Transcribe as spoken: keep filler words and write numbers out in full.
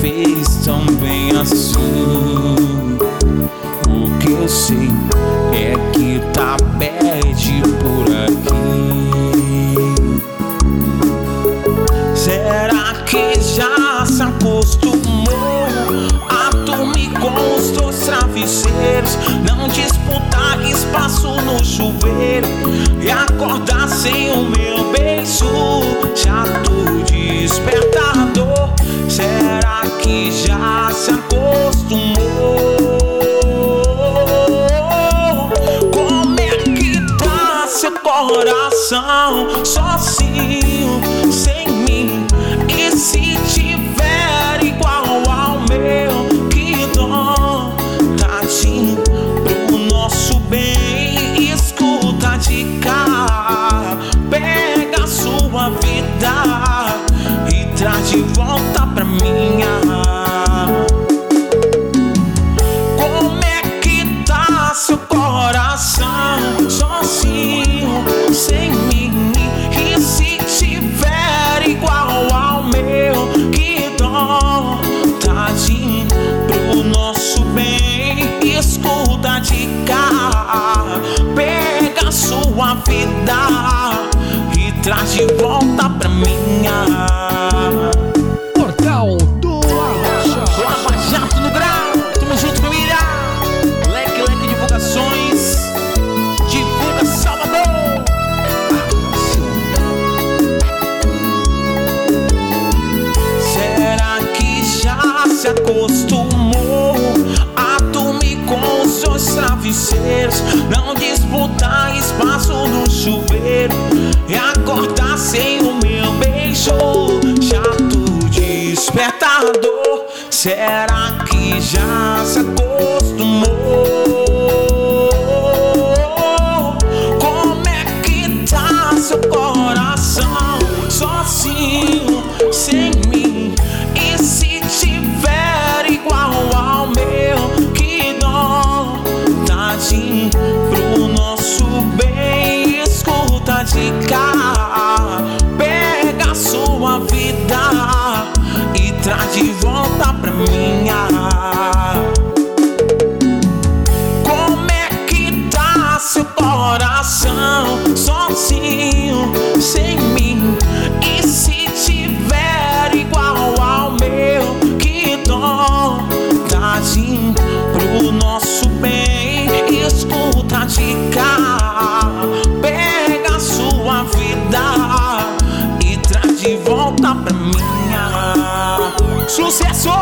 fez tão bem assim. O que eu sei é que tá bad por aqui. Será que já se acostumou a dormir com os dois travesseiros, não disputar espaço no chuveiro e acordar sem o meu beijo? Chato despertador. Será que já se acostumou? Como é que tá seu coração sozinho, sem mim? E se tiver igual ao meu, que dó, tadinho, pro nosso bem. Escuta de cá, pega a sua vida e traz de volta pra minha. Como é que tá seu coração sozinho, sem mim? E se tiver igual ao meu, que dó, tadinho, pro nosso bem. Escuta de cá, pega a sua vida e traz de volta pra minha. Portal do Lava Jato. Lava Jato no grau, tamo junto, família. Leque, leque divulgações, divulga Salvador. Será que já se acostumou a dormir com os seus travesseiros, não disputar espaço no chuveiro e acordar sem o meu beijo? Chato despertador. Será que já se acostumou? Como é que tá seu coração sozinho, sem mim? E se tiver igual ao meu, que dó, tadinho, pro nosso bem. Escuta de cá, pega a sua vida e traz de volta pra minha. Como é que tá seu coração sozinho, sem mim? E se tiver igual ao meu, que dó, tadinho, pro nosso bem. Escuta de cá, pega a sua vida e traz de volta pra minha. Sucesso!